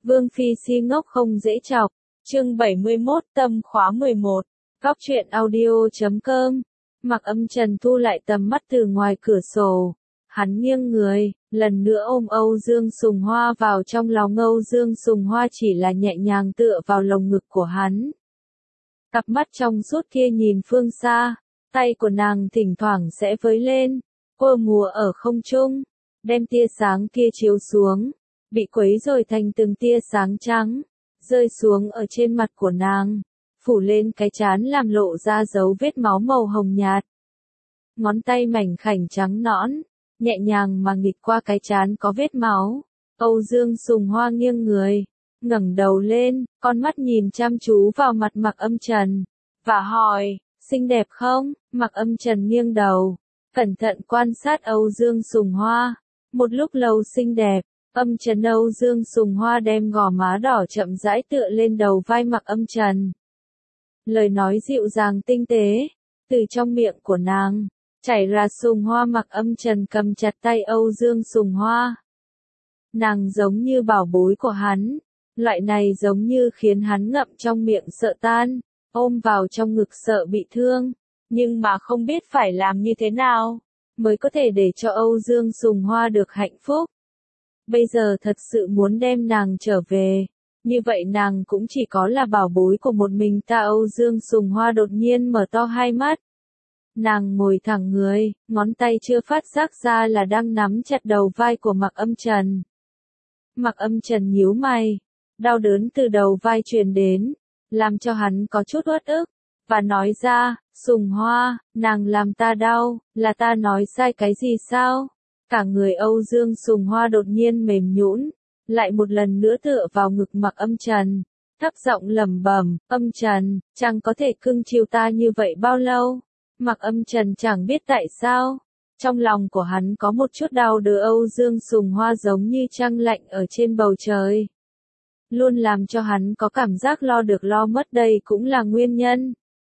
Vương Phi si ngốc không dễ chọc. Chương 71 tâm khóa 11. Góc truyện audio.com. Mặc Âm Trần thu lại tầm mắt từ ngoài cửa sổ. Hắn nghiêng người, lần nữa ôm Âu Dương Sùng Hoa vào trong lòng. Âu Dương Sùng Hoa chỉ là nhẹ nhàng tựa vào lồng ngực của hắn. Cặp mắt trong suốt kia nhìn phương xa, tay của nàng thỉnh thoảng sẽ với lên, quơ múa ở không trung, đem tia sáng kia chiếu xuống, bị quấy rồi thành từng tia sáng trắng, rơi xuống ở trên mặt của nàng, phủ lên cái trán làm lộ ra dấu vết máu màu hồng nhạt. Ngón tay mảnh khảnh trắng nõn, nhẹ nhàng mà nghịch qua cái trán có vết máu. Âu Dương Sùng Hoa nghiêng người, ngẩng đầu lên, con mắt nhìn chăm chú vào mặt Mặc Âm Trần, và hỏi, xinh đẹp không? Mặc Âm Trần nghiêng đầu, cẩn thận quan sát Âu Dương Sùng Hoa. Một lúc lâu xinh đẹp, Âm Trần. Âu Dương Sùng Hoa đem gò má đỏ chậm rãi tựa lên đầu vai Mặc Âm Trần. Lời nói dịu dàng tinh tế, từ trong miệng của nàng, chảy ra. Sùng Hoa. Mặc Âm Trần cầm chặt tay Âu Dương Sùng Hoa. Nàng giống như bảo bối của hắn, loại này giống như khiến hắn ngậm trong miệng sợ tan, ôm vào trong ngực sợ bị thương, nhưng mà không biết phải làm như thế nào mới có thể để cho Âu Dương Sùng Hoa được hạnh phúc. Bây giờ thật sự muốn đem nàng trở về, như vậy nàng cũng chỉ có là bảo bối của một mình ta. Âu Dương Sùng Hoa đột nhiên mở to hai mắt. Nàng ngồi thẳng người, ngón tay chưa phát giác ra là đang nắm chặt đầu vai của Mặc Âm Trần. Mặc Âm Trần nhíu mày, đau đớn từ đầu vai truyền đến, làm cho hắn có chút uất ức, và nói ra, Sùng Hoa, nàng làm ta đau, là ta nói sai cái gì sao? Cả người Âu Dương Sùng Hoa đột nhiên mềm nhũn, lại một lần nữa tựa vào ngực Mặc Âm Trần, thấp giọng lẩm bẩm, Âm Trần, chẳng có thể cưng chiều ta như vậy bao lâu? Mặc Âm Trần chẳng biết tại sao, trong lòng của hắn có một chút đau đớn. Âu Dương Sùng Hoa giống như trăng lạnh ở trên bầu trời, luôn làm cho hắn có cảm giác lo được lo mất. Đây cũng là nguyên nhân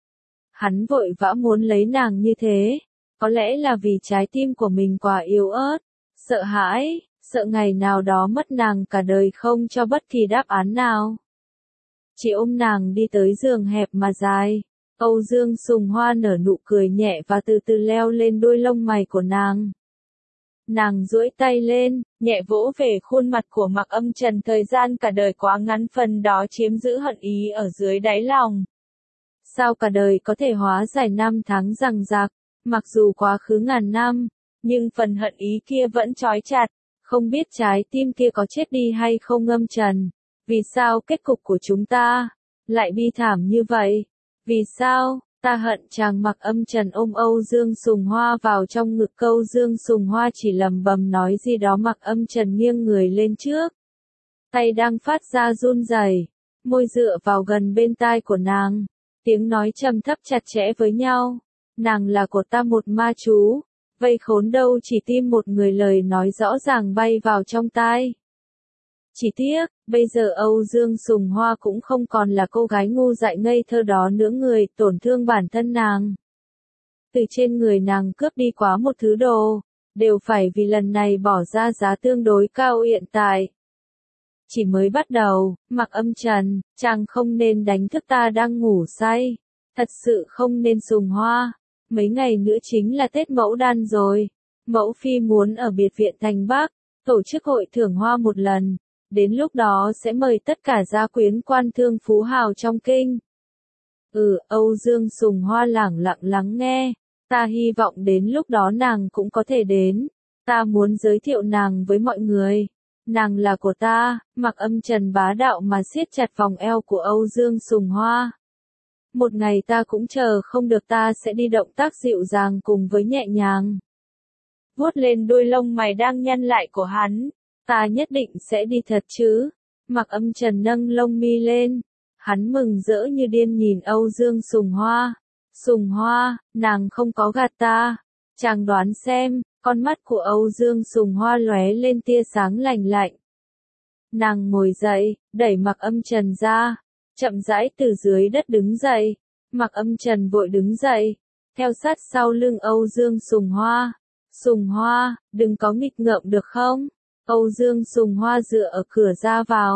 hắn vội vã muốn lấy nàng như thế, có lẽ là vì trái tim của mình quá yếu ớt, sợ hãi, sợ ngày nào đó mất nàng cả đời không cho bất kỳ đáp án nào. Chỉ ôm nàng đi tới giường hẹp mà dài. Âu Dương Sùng Hoa nở nụ cười nhẹ và từ từ leo lên đuôi lông mày của nàng. Nàng duỗi tay lên, nhẹ vỗ về khuôn mặt của Mặc Âm Trần. Thời gian cả đời quá ngắn, phần đó chiếm giữ hận ý ở dưới đáy lòng. Sao cả đời có thể hóa giải năm tháng giằng giặc, mặc dù quá khứ ngàn năm, nhưng phần hận ý kia vẫn trói chặt, không biết trái tim kia có chết đi hay không. Âm Trần, vì sao kết cục của chúng ta lại bi thảm như vậy? Vì sao, ta hận chàng. Mặc Âm Trần ôm Âu Dương Sùng Hoa vào trong ngực. Âu Dương Sùng Hoa chỉ lẩm bẩm nói gì đó. Mặc Âm Trần nghiêng người lên trước, tay đang phát ra run rẩy, môi dựa vào gần bên tai của nàng, tiếng nói trầm thấp chặt chẽ với nhau. Nàng là của ta, một ma chú, vây khốn đâu chỉ tim một người. Lời nói rõ ràng bay vào trong tai. Chỉ tiếc, bây giờ Âu Dương Sùng Hoa cũng không còn là cô gái ngu dại ngây thơ đó nữa. Người tổn thương bản thân nàng, từ trên người nàng cướp đi quá một thứ đồ, đều phải vì lần này bỏ ra giá tương đối cao. Hiện tại chỉ mới bắt đầu. Mặc Âm Trần, chàng không nên đánh thức ta đang ngủ say, thật sự không nên. Sùng Hoa, mấy ngày nữa chính là Tết Mẫu Đan rồi, Mẫu Phi muốn ở biệt viện thành Bắc tổ chức hội thưởng hoa một lần, đến lúc đó sẽ mời tất cả gia quyến quan thương phú hào trong kinh. Âu Dương Sùng Hoa lẳng lặng lắng nghe. Ta hy vọng đến lúc đó nàng cũng có thể đến, ta muốn giới thiệu nàng với mọi người. Nàng là của ta. Mặc Âm Trần bá đạo mà siết chặt vòng eo của Âu Dương Sùng Hoa. Một ngày ta cũng chờ không được, ta sẽ đi. Động tác dịu dàng cùng với nhẹ nhàng vuốt lên đuôi lông mày đang nhăn lại của hắn. Ta nhất định sẽ đi thật chứ? Mặc Âm Trần nâng lông mi lên, hắn mừng rỡ như điên nhìn Âu Dương Sùng Hoa. Sùng Hoa, nàng không có gạt ta. Chàng đoán xem. Con mắt của Âu Dương Sùng Hoa lóe lên tia sáng lạnh lạnh. Nàng ngồi dậy, đẩy Mặc Âm Trần ra, chậm rãi từ dưới đất đứng dậy. Mặc Âm Trần vội đứng dậy, theo sát sau lưng Âu Dương Sùng Hoa. Sùng Hoa, đừng có nghịch ngợm được không? Âu Dương Sùng Hoa dựa ở cửa ra vào,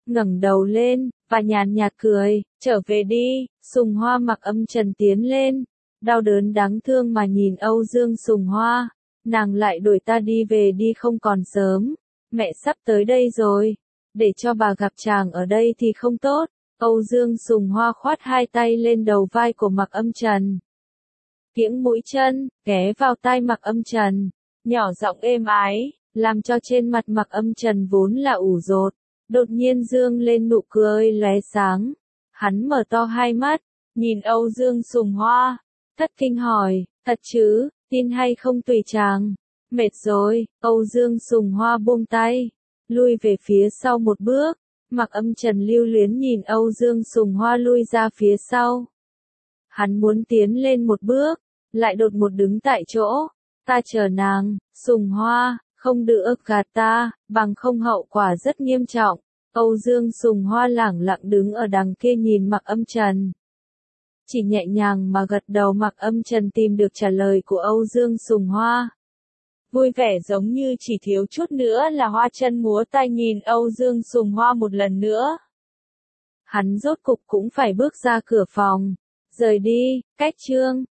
ngẩng đầu lên, và nhàn nhạt cười, trở về đi. Sùng Hoa Mặc Âm Trần tiến lên, đau đớn đáng thương mà nhìn Âu Dương Sùng Hoa, nàng lại đuổi ta đi về đi không còn sớm, mẹ sắp tới đây rồi, để cho bà gặp chàng ở đây thì không tốt. Âu Dương Sùng Hoa khoát hai tay lên đầu vai của Mặc Âm Trần, kiễng mũi chân, ghé vào tai Mặc Âm Trần, nhỏ giọng êm ái, làm cho trên mặt Mặc Âm Trần vốn là ủ rột, đột nhiên dương lên nụ cười lóe sáng. Hắn mở to hai mắt, nhìn Âu Dương Sùng Hoa, thất kinh hỏi, thật chứ, tin hay không tùy chàng. Mệt rồi, Âu Dương Sùng Hoa buông tay, lui về phía sau một bước. Mặc Âm Trần lưu luyến nhìn Âu Dương Sùng Hoa lui ra phía sau. Hắn muốn tiến lên một bước, lại đột một đứng tại chỗ. Ta chờ nàng, Sùng Hoa, không được gạt ta, bằng không hậu quả rất nghiêm trọng. Âu Dương Sùng Hoa lẳng lặng đứng ở đằng kia nhìn Mặc Âm Trần. Chỉ nhẹ nhàng mà gật đầu. Mặc Âm Trần tìm được trả lời của Âu Dương Sùng Hoa. Vui vẻ giống như chỉ thiếu chút nữa là hoa chân múa tay nhìn Âu Dương Sùng Hoa một lần nữa. Hắn rốt cục cũng phải bước ra cửa phòng, rời đi, cách chương.